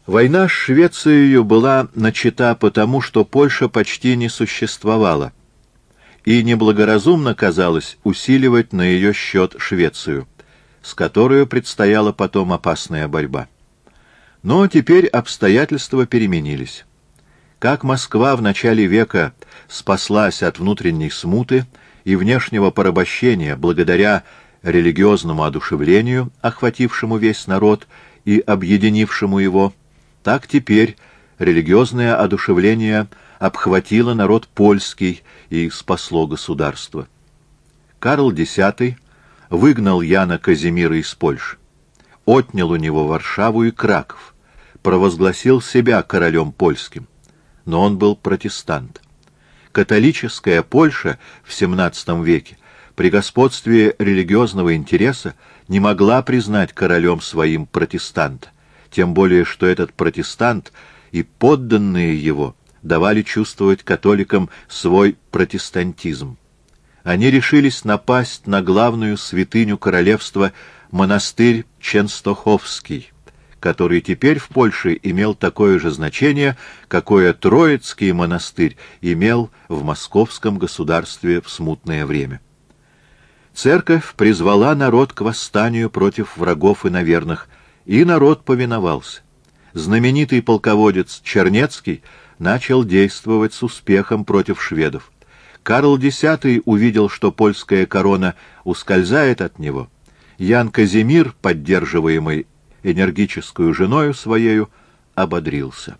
Война с Швецией была начата потому, что Польша почти не существовала, и неблагоразумно казалось усиливать на ее счет Швецию, с которой предстояла потом опасная борьба. Но теперь обстоятельства переменились. Как Москва в начале века спаслась от внутренней смуты и внешнего порабощения благодаря религиозному одушевлению, охватившему весь народ и объединившему его, так теперь религиозное одушевление обхватило народ польский и спасло государство. Карл X выгнал Яна Казимира из Польши, отнял у него Варшаву и Краков, провозгласил себя королем польским, но он был протестант. Католическая Польша в XVII веке при господстве религиозного интереса не могла признать королем своим протестанта, тем более что этот протестант и подданные его давали чувствовать католикам свой протестантизм. Они решились напасть на главную святыню королевства монастырь Ченстоховский, который теперь в Польше имел такое же значение, какое Троицкий монастырь имел в московском государстве в смутное время. Церковь призвала народ к восстанию против врагов иноверных, и народ повиновался. Знаменитый полководец Чернецкий начал действовать с успехом против шведов. Карл X увидел, что польская корона ускользает от него. Ян Казимир, поддерживаемый энергическую женою своею, ободрился.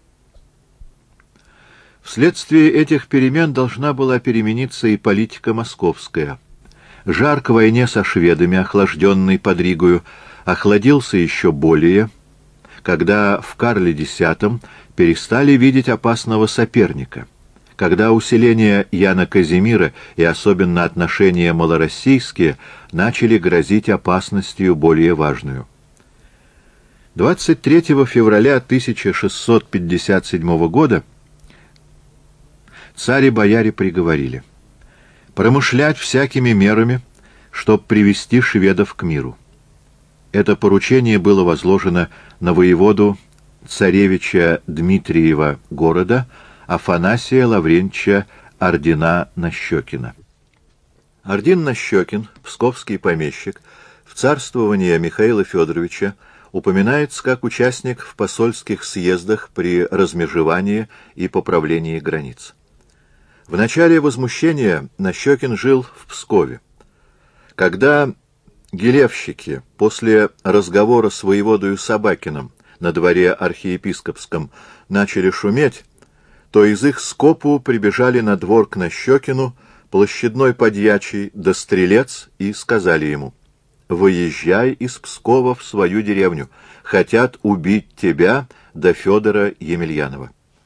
Вследствие этих перемен должна была перемениться и политика московская. Жар к войне со шведами, охлажденный под Ригою, охладился еще более, когда в Карле X перестали видеть опасного соперника, когда усиление Яна Казимира и особенно отношения малороссийские начали грозить опасностью более важную. 23 февраля 1657 года царь и бояре приговорили промышлять всякими мерами, чтоб привести шведов к миру. Это поручение было возложено на воеводу царевича Дмитриева города Афанасия Лаврентьевича Ордина-Нащекина. Ордин-Нащекин, псковский помещик, в царствование Михаила Федоровича упоминается как участник в посольских съездах при размежевании и поправлении границ. В начале возмущения Нащекин жил в Пскове. Когда гилевщики после разговора с воеводою Собакиным на дворе архиепископском начали шуметь, то из их скопу прибежали на двор к Нащекину площадной подьячий да стрелец и сказали ему: «Выезжай из Пскова в свою деревню, хотят убить тебя да Федора Емельянова».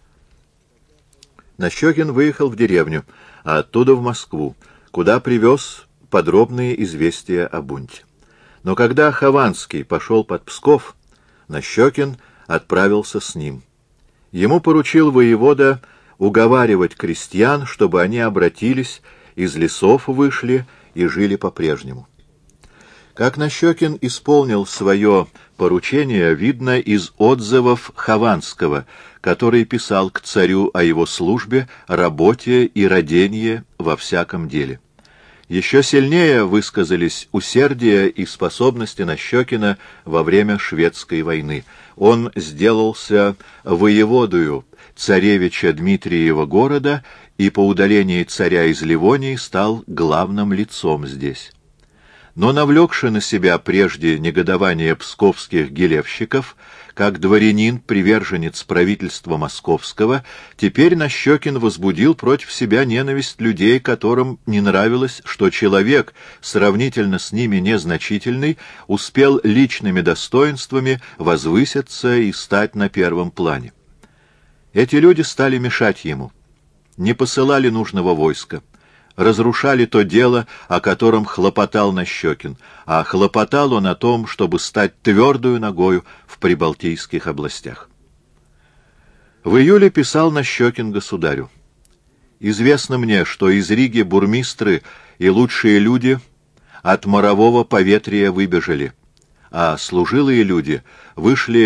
Нащекин выехал в деревню, а оттуда в Москву, куда привез подробные известия о бунте. Но когда Хованский пошел под Псков, Нащекин отправился с ним. Ему поручил воевода уговаривать крестьян, чтобы они обратились, из лесов вышли и жили по-прежнему. Как Нащекин исполнил свое поручение, видно из отзывов Хованского, который писал к царю о его службе, работе и роденье во всяком деле. Еще сильнее высказались усердие и способности Нащекина во время шведской войны. Он сделался воеводою царевича Дмитриева города и по удалении царя из Ливонии стал главным лицом здесь. Но навлекши на себя прежде негодование псковских гилевщиков, как дворянин, приверженец правительства московского, теперь Нащекин возбудил против себя ненависть людей, которым не нравилось, что человек, сравнительно с ними незначительный, успел личными достоинствами возвыситься и стать на первом плане. Эти люди стали мешать ему, не посылали нужного войска, разрушали то дело, о котором хлопотал Нащекин, а хлопотал он о том, чтобы стать твердую ногою в прибалтийских областях. В июле писал Нащекин государю: «Известно мне, что из Риги бурмистры и лучшие люди от морового поветрия выбежали, а служилые люди вышли к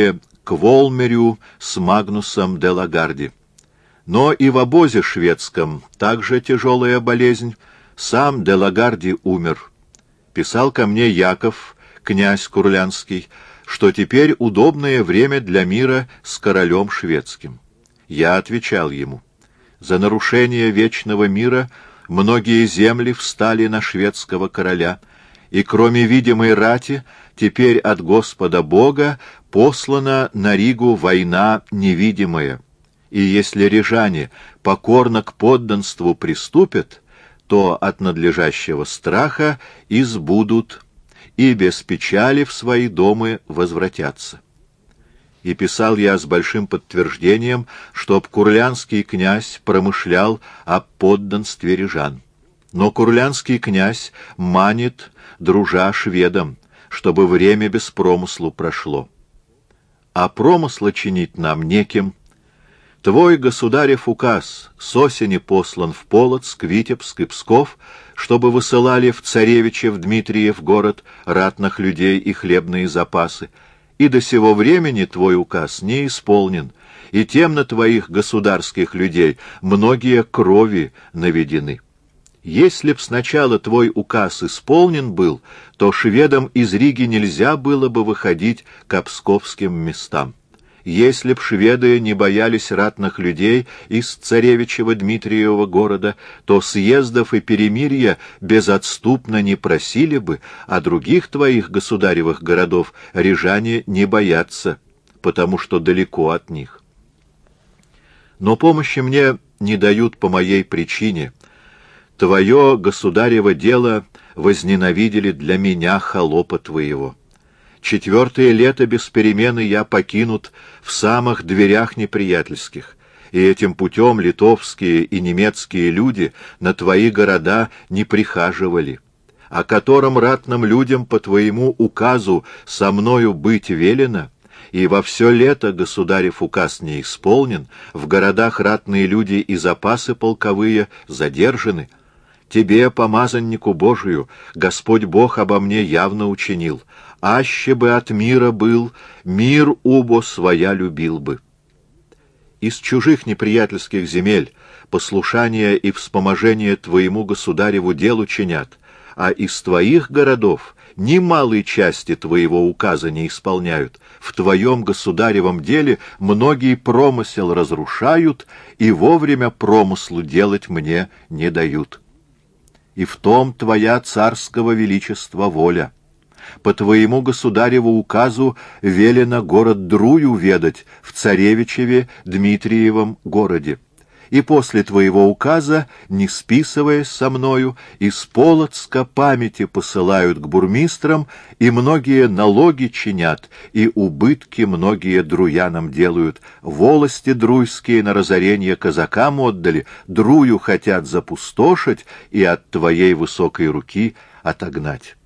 к Волмерю с Магнусом де Лагарди. Но и в обозе шведском также тяжелая болезнь. Сам де Лагарди умер. Писал ко мне Яков, князь Курлянский, что теперь удобное время для мира с королем шведским. Я отвечал ему: за нарушение вечного мира многие земли встали на шведского короля, и кроме видимой рати теперь от Господа Бога послана на Ригу война невидимая. И если рижане покорно к подданству приступят, то от надлежащего страха избудут и без печали в свои дома возвратятся. И писал я с большим подтверждением, чтоб курлянский князь промышлял о подданстве рижан. Но курлянский князь манит, дружа шведам, чтобы время без промыслу прошло. А промысла чинить нам неким. Твой государев указ с осени послан в Полоцк, Витебск и Псков, чтобы высылали в Царевичев Дмитриев город ратных людей и хлебные запасы, и до сего времени твой указ не исполнен, и тем на твоих государских людей многие крови наведены. Если б сначала твой указ исполнен был, то шведам из Риги нельзя было бы выходить к псковским местам. Если б шведы не боялись ратных людей из царевичего Дмитриева города, то съездов и перемирия безотступно не просили бы, а других твоих государевых городов рижане не боятся, потому что далеко от них. Но помощи мне не дают по моей причине. Твое государево дело возненавидели для меня холопа твоего. 4-е лето без перемены я покинут в самых дверях неприятельских, и этим путем литовские и немецкие люди на твои города не прихаживали, о котором ратным людям по твоему указу со мною быть велено, и во все лето государев указ не исполнен, в городах ратные люди и запасы полковые задержаны. Тебе, помазаннику Божию, Господь Бог обо мне явно учинил. Аще бы от мира был, мир убо своя любил бы. Из чужих неприятельских земель послушание и вспоможение твоему государеву делу чинят, а из твоих городов ни малой части твоего указа не исполняют. В твоем государевом деле многие промысел разрушают и вовремя промыслу делать мне не дают. И в том твоя царского величества воля. По твоему государеву указу велено город Друю ведать в Царевичеве Дмитриевом городе. И после твоего указа, не списываясь со мною, из Полоцка памяти посылают к бурмистрам, и многие налоги чинят, и убытки многие друянам делают. Волости друйские на разорение казакам отдали, Друю хотят запустошить и от твоей высокой руки отогнать.